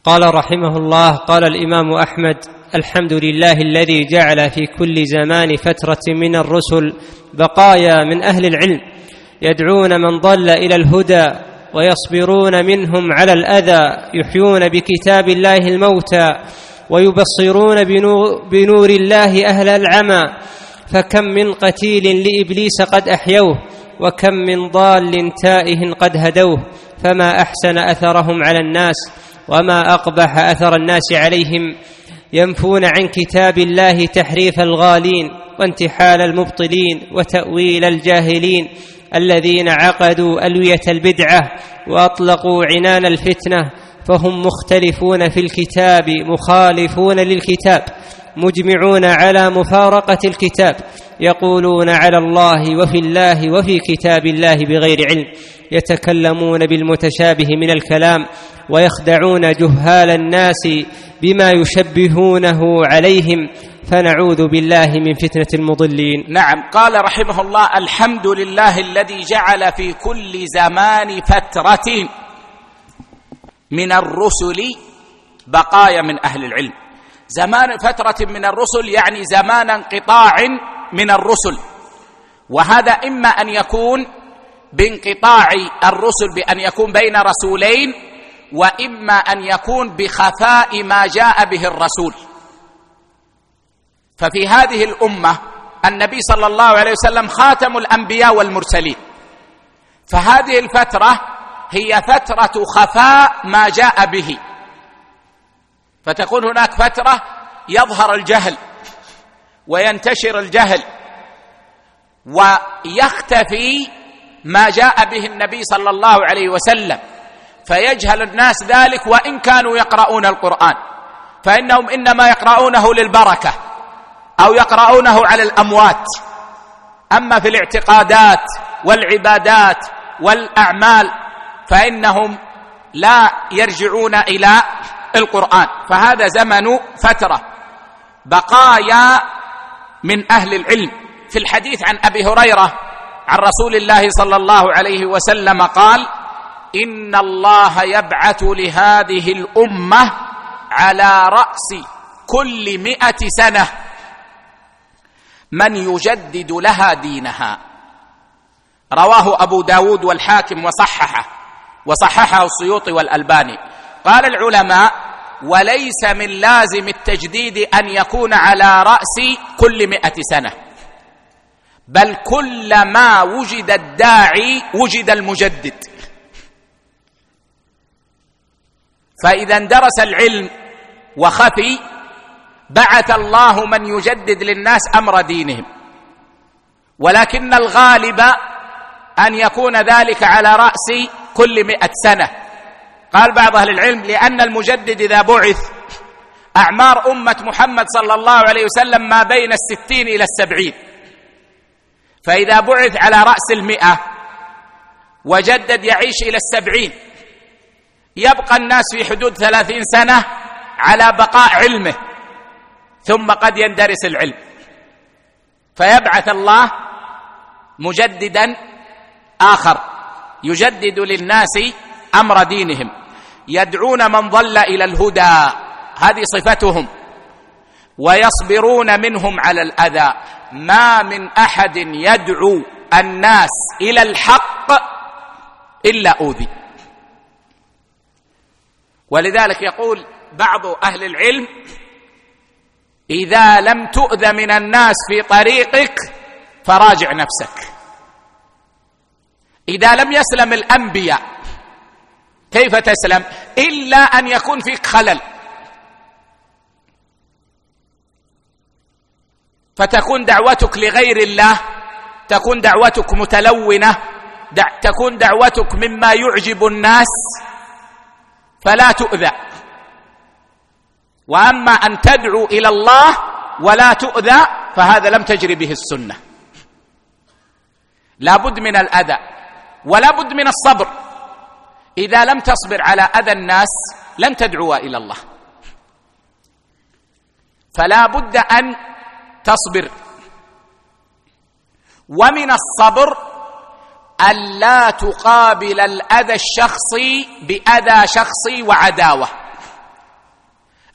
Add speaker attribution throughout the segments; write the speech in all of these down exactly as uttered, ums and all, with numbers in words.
Speaker 1: قال رحمه الله: قال الإمام أحمد: الحمد لله الذي جعل في كل زمان فترة من الرسل بقايا من أهل العلم يدعون من ضل إلى الهدى ويصبرون منهم على الأذى، يحيون بكتاب الله الموتى ويبصرون بنور الله أهل العمى. فكم من قتيل لإبليس قد أحيوه، وكم من ضال تائه قد هدوه. فما أحسن أثرهم على الناس، وما أقبح أثر الناس عليهم. ينفون عن كتاب الله تحريف الغالين وانتحال المبطلين وتأويل الجاهلين، الذين عقدوا ألوية البدعة وأطلقوا عنان الفتنة، فهم مختلفون في الكتاب مخالفون للكتاب، مجمعون على مفارقة الكتاب، يقولون على الله وفي الله وفي كتاب الله بغير علم، يتكلمون بالمتشابه من الكلام، ويخدعون جهال الناس بما يشبهونه عليهم، فنعوذ بالله من فتنة المضلين.
Speaker 2: نعم. قال رحمه الله: الحمد لله الذي جعل في كل زمان فترة من الرسل بقايا من أهل العلم. زمان فترة من الرسل يعني زمان انقطاع من الرسل، وهذا إما أن يكون بانقطاع الرسل بأن يكون بين رسولين، وإما أن يكون بخفاء ما جاء به الرسول. ففي هذه الأمة النبي صلى الله عليه وسلم خاتم الأنبياء والمرسلين، فهذه الفترة هي فترة خفاء ما جاء به، فتكون هناك فترة يظهر الجهل وينتشر الجهل ويختفي ما جاء به النبي صلى الله عليه وسلم، فيجهل الناس ذلك وإن كانوا يقرؤون القرآن، فإنهم إنما يقرؤونه للبركة أو يقرؤونه على الأموات. أما في الاعتقادات والعبادات والأعمال فإنهم لا يرجعون إلى القرآن. فهذا زمن فترة بقايا من أهل العلم. في الحديث عن أبي هريرة عن رسول الله صلى الله عليه وسلم قال: إن الله يبعث لهذه الأمة على رأس كل مئة سنة من يجدد لها دينها. رواه أبو داود والحاكم وصححه وصححه السيوطي والألباني. قال العلماء: وليس من لازم التجديد أن يكون على رأس كل مئة سنة، بل كلما وجد الداعي وجد المجدد. فإذا اندرس العلم وخفي بعث الله من يجدد للناس أمر دينهم، ولكن الغالب أن يكون ذلك على رأس كل مئة سنة. قال بعض أهل العلم: لأن المجدد إذا بعث أعمار أمة محمد صلى الله عليه وسلم ما بين الستين إلى السبعين، فإذا بعث على رأس المئة وجدد يعيش إلى السبعين، يبقى الناس في حدود ثلاثين سنة على بقاء علمه، ثم قد يندرس العلم، فيبعث الله مجددا آخر يجدد للناس أمر دينهم، يدعون من ضل إلى الهدى، هذه صفتهم، ويصبرون منهم على الأذى. ما من أحد يدعو الناس إلى الحق إلا أوذي. ولذلك يقول بعض أهل العلم: إذا لم تؤذ من الناس في طريقك فراجع نفسك. إذا لم يسلم الأنبياء كيف تسلم؟ إلا أن يكون فيك خلل، فتكون دعوتك لغير الله، تكون دعوتك متلونة، دع تكون دعوتك مما يعجب الناس فلا تؤذى. وأما أن تدعو إلى الله ولا تؤذى فهذا لم تجري به السنة. لا بد من الأذى ولا بد من الصبر. إذا لم تصبر على أذى الناس لن تدعو إلى الله، فلا بد أن تصبر. ومن الصبر ألا تقابل الأذى الشخصي بأذى شخصي وعداوة،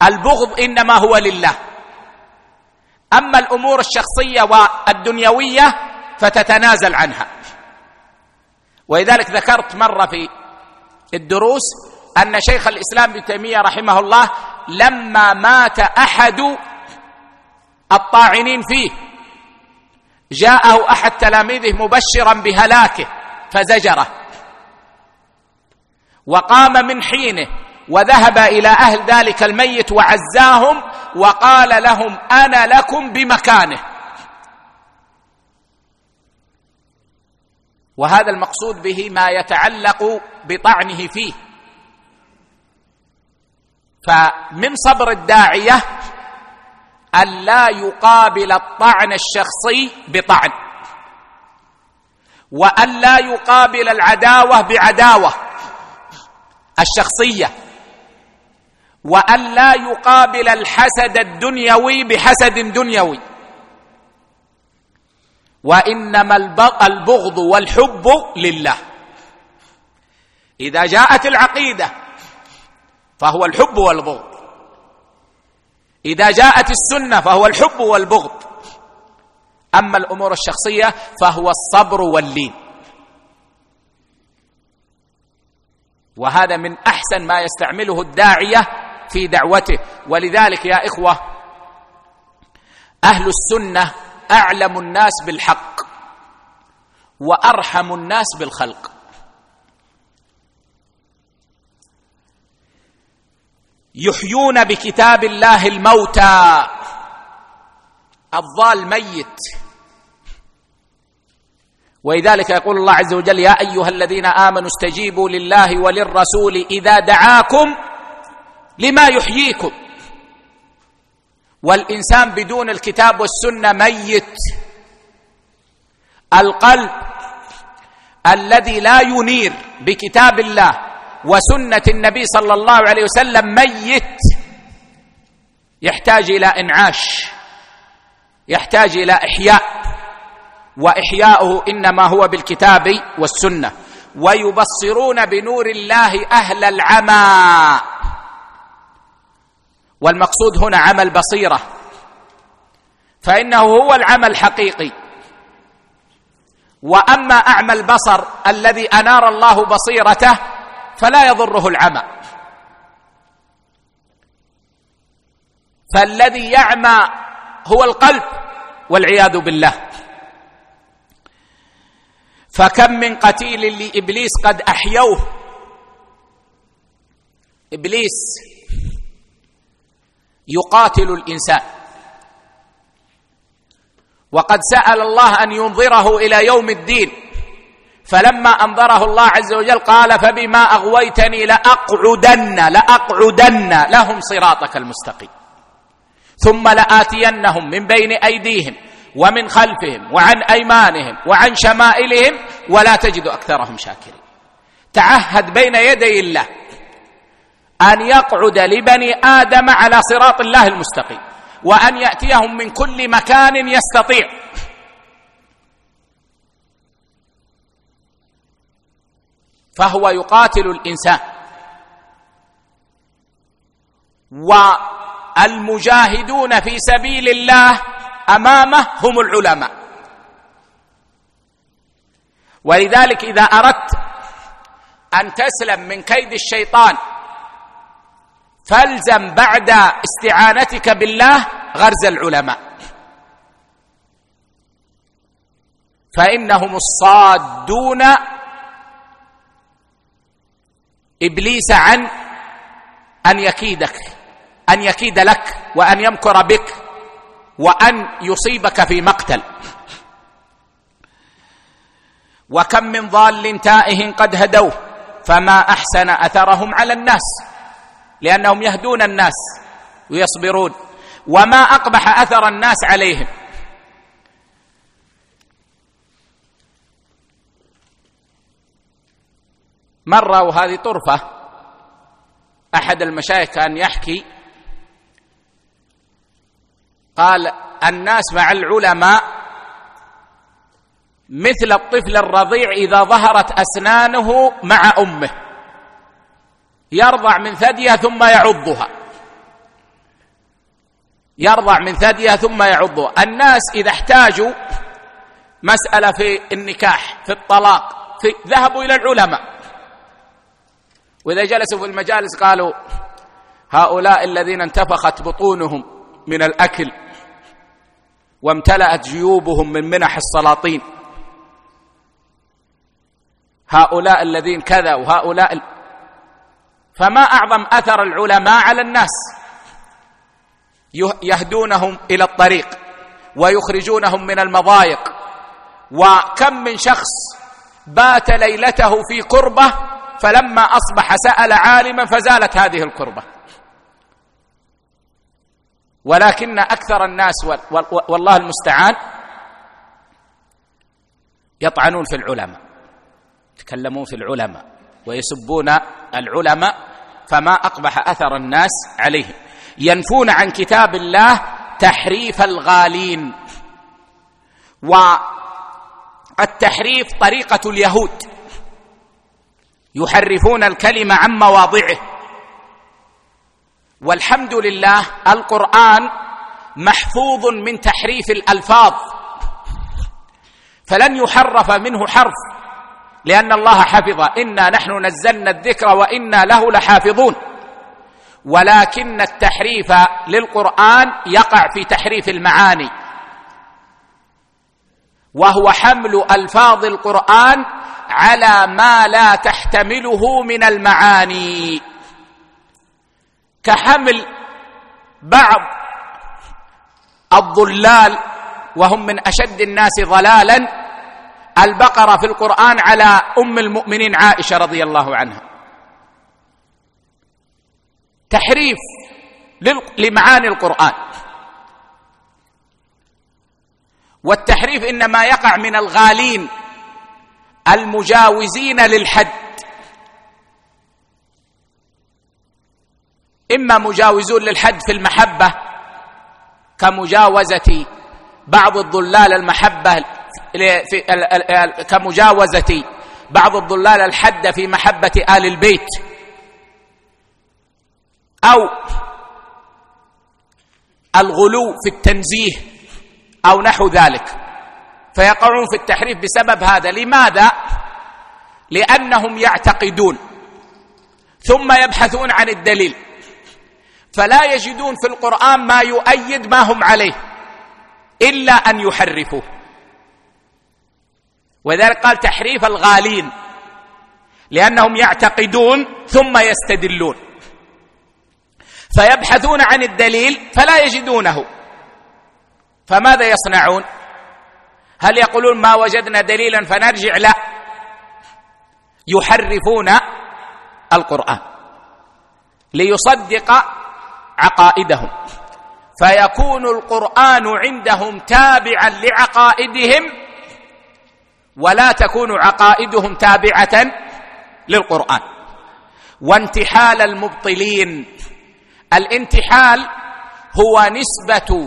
Speaker 2: البغض إنما هو لله. أما الأمور الشخصية والدنيوية فتتنازل عنها. ولذلك ذكرت مرة في الدروس أن شيخ الإسلام ابن تيمية رحمه الله لما مات أحد الطاعنين فيه جاءه أحد تلاميذه مبشرا بهلاكه فزجره، وقام من حينه وذهب إلى أهل ذلك الميت وعزاهم وقال لهم أنا لكم بمكانه. وهذا المقصود به ما يتعلق بطعنه فيه. فمن صبر الداعية أن لا يقابل الطعن الشخصي بطعن، وأن لا يقابل العداوة بعداوة الشخصية، وأن لا يقابل الحسد الدنيوي بحسد دنيوي، وإنما البغض والحب لله. إذا جاءت العقيدة فهو الحب والبغض، إذا جاءت السنة فهو الحب والبغض. أما الأمور الشخصية فهو الصبر واللين. وهذا من أحسن ما يستعمله الداعية في دعوته. ولذلك يا إخوة، أهل السنة أعلم الناس بالحق وأرحم الناس بالخلق. يحيون بكتاب الله الموتى، الضال ميت. ولذلك يقول الله عز وجل يا أيها الذين آمنوا استجيبوا لله وللرسول إذا دعاكم لما يحييكم. والإنسان بدون الكتاب والسنة ميت. القلب الذي لا ينير بكتاب الله وسنة النبي صلى الله عليه وسلم ميت، يحتاج إلى إنعاش، يحتاج إلى إحياء، وإحياؤه إنما هو بالكتاب والسنة. ويبصرون بنور الله أهل العمى، والمقصود هنا عمل بصيرة، فإنه هو العمل الحقيقي. وأما أعمى البصر الذي أنار الله بصيرته فلا يضره العمى. فالذي يعمى هو القلب والعياذ بالله. فكم من قتيل لإبليس قد أحيوه. إبليس يقاتل الإنسان، وقد سأل الله أن ينظره إلى يوم الدين، فلما أنظره الله عز وجل قال فبما أغويتني لأقعدن لأقعدن لهم صراطك المستقيم ثم لآتينهم من بين أيديهم ومن خلفهم وعن أيمانهم وعن شمائلهم ولا تجد أكثرهم شاكرين. تعهد بين يدي الله أن يقعد لبني آدم على صراط الله المستقيم، وأن يأتيهم من كل مكان يستطيع. فهو يقاتل الإنسان. والمجاهدون في سبيل الله أمامه هم العلماء. ولذلك إذا أردت أن تسلم من كيد الشيطان فالزم بعد استعانتك بالله غرز العلماء، فإنهم الصادون إبليس عن أن يكيدك، أن يكيد لك، وأن يمكر بك، وأن يصيبك في مقتل. وكم من ضال تائه قد هدوه فما أحسن أثرهم على الناس، لأنهم يهدون الناس ويصبرون، وما أقبح أثر الناس عليهم. مرة، وهذه طرفة، أحد المشايخ كان يحكي قال الناس مع العلماء مثل الطفل الرضيع إذا ظهرت أسنانه مع أمه، يرضع من ثديها ثم يعضها، يرضع من ثديها ثم يعضها. الناس إذا احتاجوا مسألة في النكاح، في الطلاق، في ذهبوا إلى العلماء، وإذا جلسوا في المجالس قالوا هؤلاء الذين انتفخت بطونهم من الأكل وامتلأت جيوبهم من منح السلاطين، هؤلاء الذين كذا وهؤلاء ال... فما أعظم أثر العلماء على الناس، يهدونهم إلى الطريق ويخرجونهم من المضايق. وكم من شخص بات ليلته في كربة فلما أصبح سأل عالما فزالت هذه الكربة. ولكن أكثر الناس والله المستعان يطعنون في العلماء، يتكلمون في العلماء ويسبون العلماء، فما أقبح أثر الناس عليهم. ينفون عن كتاب الله تحريف الغالين، والتحريف طريقة اليهود، يحرفون الكلمة عن مواضعه. والحمد لله القرآن محفوظ من تحريف الألفاظ، فلن يحرف منه حرف، لأن الله حفظ، إنا نحن نزلنا الذكر وإنا له لحافظون. ولكن التحريف للقرآن يقع في تحريف المعاني، وهو حمل ألفاظ القرآن على ما لا تحتمله من المعاني، كحمل بعض الضلال وهم من أشد الناس ضلالا البقرة في القرآن على أم المؤمنين عائشة رضي الله عنها، تحريف لمعاني القرآن. والتحريف إنما يقع من الغالين المجاوزين للحد، إما مجاوزون للحد في المحبة كمجاوزة بعض الضلال المحبة كمجاوزة بعض الضلال الحد في محبة آل البيت، أو الغلو في التنزيه أو نحو ذلك، فيقعون في التحريف بسبب هذا. لماذا؟ لأنهم يعتقدون ثم يبحثون عن الدليل، فلا يجدون في القرآن ما يؤيد ما هم عليه إلا أن يحرفوه. وذلك قال تحريف الغالين، لأنهم يعتقدون ثم يستدلون، فيبحثون عن الدليل فلا يجدونه، فماذا يصنعون؟ هل يقولون ما وجدنا دليلا فنرجع؟ لا، يحرفون القرآن ليصدق عقائدهم، فيكون القرآن عندهم تابعا لعقائدهم ولا تكون عقائدهم تابعة للقرآن. وانتحال المبطلين، الانتحال هو نسبة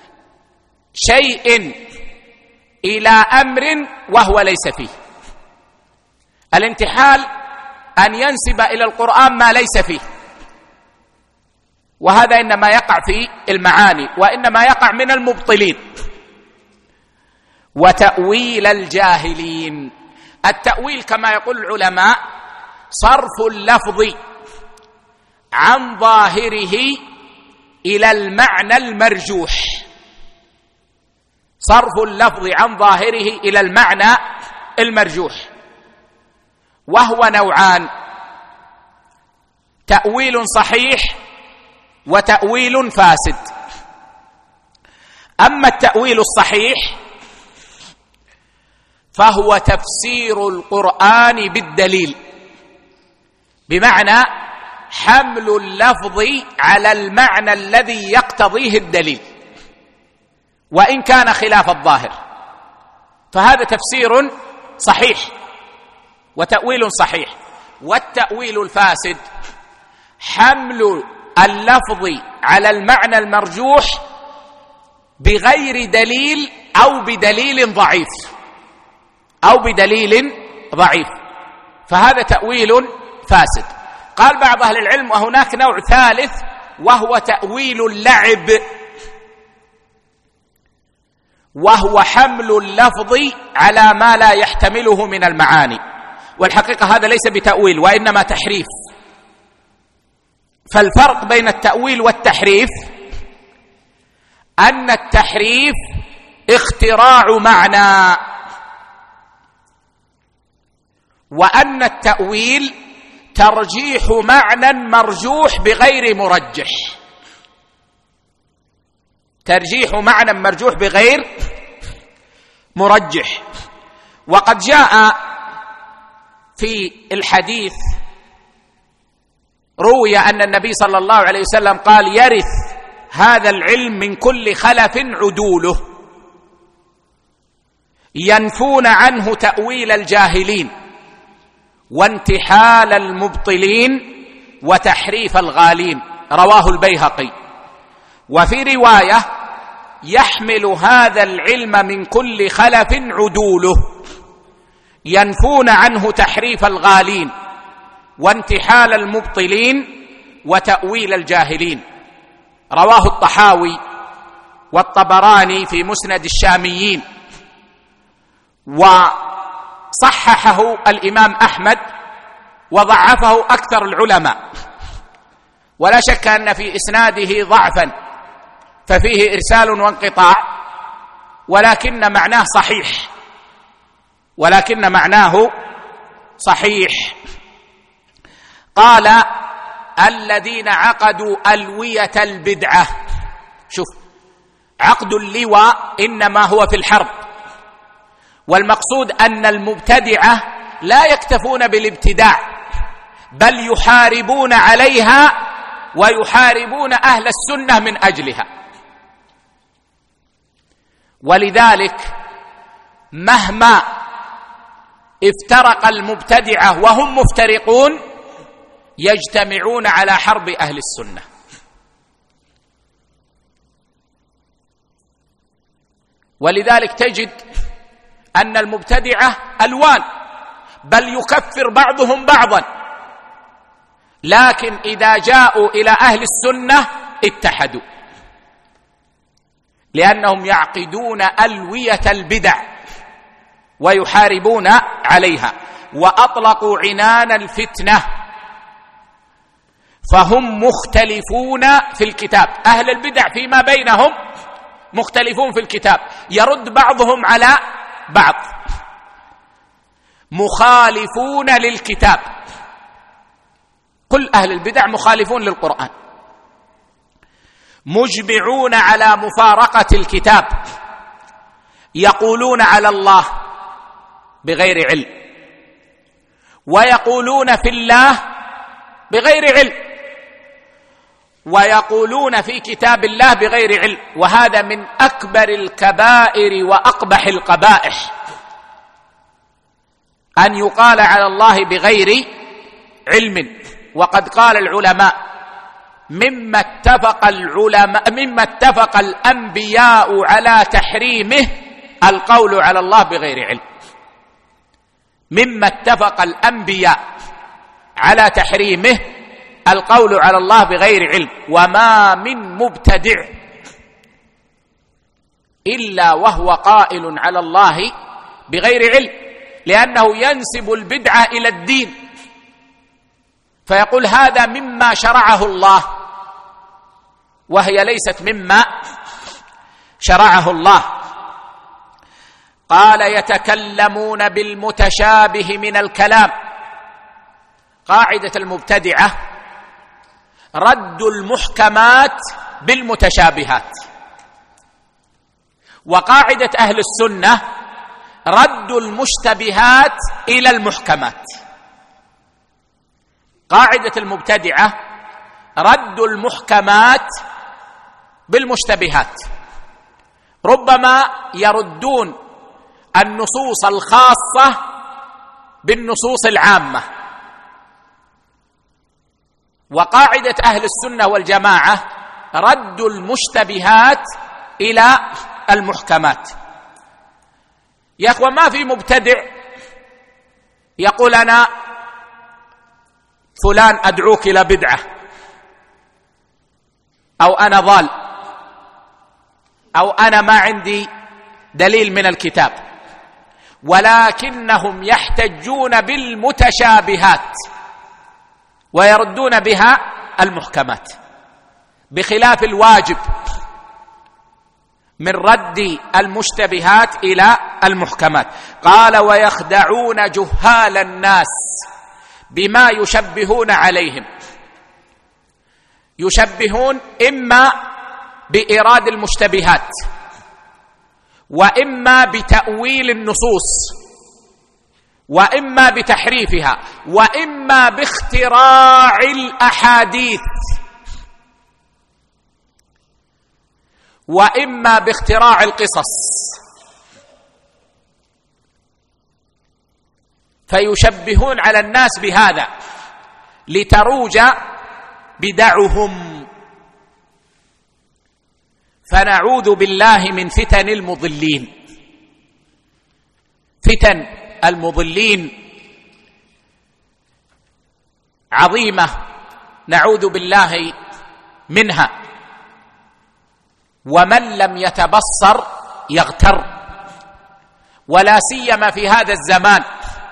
Speaker 2: شيء إلى أمر وهو ليس فيه. الانتحال أن ينسب إلى القرآن ما ليس فيه، وهذا إنما يقع في المعاني، وإنما يقع من المبطلين. وتأويل الجاهلين، التأويل كما يقول العلماء صرف اللفظ عن ظاهره إلى المعنى المرجوح، صرف اللفظ عن ظاهره إلى المعنى المرجوح، وهو نوعان: تأويل صحيح وتأويل فاسد. أما التأويل الصحيح فهو تفسير القرآن بالدليل، بمعنى حمل اللفظ على المعنى الذي يقتضيه الدليل وإن كان خلاف الظاهر، فهذا تفسير صحيح وتأويل صحيح. والتأويل الفاسد حمل اللفظ على المعنى المرجوح بغير دليل أو بدليل ضعيف أو بدليل ضعيف، فهذا تأويل فاسد. قال بعض أهل العلم وهناك نوع ثالث وهو تأويل اللعب، وهو حمل اللفظ على ما لا يحتمله من المعاني، والحقيقة هذا ليس بتأويل وإنما تحريف. فالفرق بين التأويل والتحريف أن التحريف اختراع معنى، وأن التأويل ترجيح معنى مرجوح بغير مرجح، ترجيح معنى مرجوح بغير مرجح. وقد جاء في الحديث روي أن النبي صلى الله عليه وسلم قال: يرث هذا العلم من كل خلف عدوله ينفون عنه تأويل الجاهلين وانتحال المبطلين وتحريف الغالين، رواه البيهقي. وفي رواية: يحمل هذا العلم من كل خلف عدوله ينفون عنه تحريف الغالين وانتحال المبطلين وتأويل الجاهلين، رواه الطحاوي والطبراني في مسند الشاميين، وصححه الإمام أحمد وضعفه أكثر العلماء، ولا شك أن في إسناده ضعفا، ففيه إرسال وانقطاع، ولكن معناه صحيح، ولكن معناه صحيح. قال: الذين عقدوا ألوية البدعة. شوف، عقد اللواء إنما هو في الحرب، والمقصود أن المبتدعة لا يكتفون بالابتداع، بل يحاربون عليها ويحاربون أهل السنة من أجلها. ولذلك مهما افترق المبتدعة وهم مفترقون يجتمعون على حرب أهل السنة. ولذلك تجد أن المبتدعة ألوان، بل يكفر بعضهم بعضا، لكن إذا جاءوا إلى أهل السنة اتحدوا، لأنهم يعقدون ألوية البدع ويحاربون عليها، وأطلقوا عنان الفتنة، فهم مختلفون في الكتاب. أهل البدع فيما بينهم مختلفون في الكتاب، يرد بعضهم على بعض، مخالفون للكتاب. كل أهل البدع مخالفون للقرآن، مجمعون على مفارقة الكتاب، يقولون على الله بغير علم، ويقولون في الله بغير علم، ويقولون في كتاب الله بغير علم. وهذا من أكبر الكبائر وأقبح القبائح، أن يقال على الله بغير علم. وقد قال العلماء: مما اتفق العلماء مما اتفق الأنبياء على تحريمه القول على الله بغير علم. مما اتفق الأنبياء على تحريمه القول على الله بغير علم. وما من مبتدع إلا وهو قائل على الله بغير علم، لأنه ينسب البدعة إلى الدين، فيقول هذا مما شرعه الله، وهي ليست مما شرعه الله. قال: يتكلمون بالمتشابه من الكلام. قاعدة المبتدعة رد المحكمات بالمتشابهات، وقاعدة أهل السنة رد المشتبهات إلى المحكمات. قاعدة المبتدعة رد المحكمات بالمشتبهات، ربما يردون النصوص الخاصة بالنصوص العامة. وقاعدة أهل السنة والجماعة رد المشتبهات إلى المحكمات. يا أخوة، ما في مبتدع يقول أنا فلان أدعوك إلى بدعة، أو أنا ضال، أو أنا ما عندي دليل من الكتاب، ولكنهم يحتجون بالمتشابهات ويردون بها المحكمات، بخلاف الواجب من رد المشتبهات إلى المحكمات. قال: ويخدعون جهال الناس بما يشبهون عليهم. يشبهون إما بإيراد المشتبهات، وإما بتأويل النصوص، وإما بتحريفها، وإما باختراع الأحاديث، وإما باختراع القصص. فيشبهون على الناس بهذا لتروج بدعهم. فنعوذ بالله من فتن المضلين. فتن المضلين عظيمة، نعوذ بالله منها. ومن لم يتبصر يغتر، ولا سيما في هذا الزمان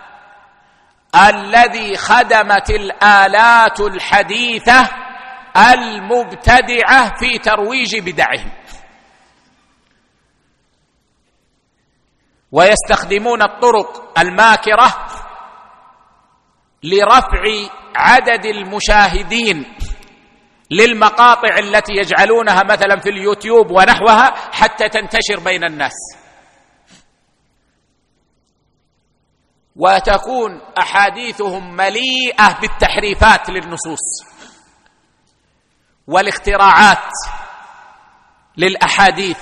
Speaker 2: الذي خدمت الآلات الحديثة المبتدعة في ترويج بدعهم، ويستخدمون الطرق الماكرة لرفع عدد المشاهدين للمقاطع التي يجعلونها مثلا في اليوتيوب ونحوها حتى تنتشر بين الناس، وتكون أحاديثهم مليئة بالتحريفات للنصوص والاختراعات للأحاديث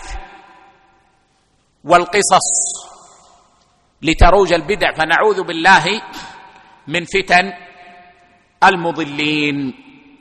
Speaker 2: والقصص لتروج البدع. فنعوذ بالله من فتن المضلين.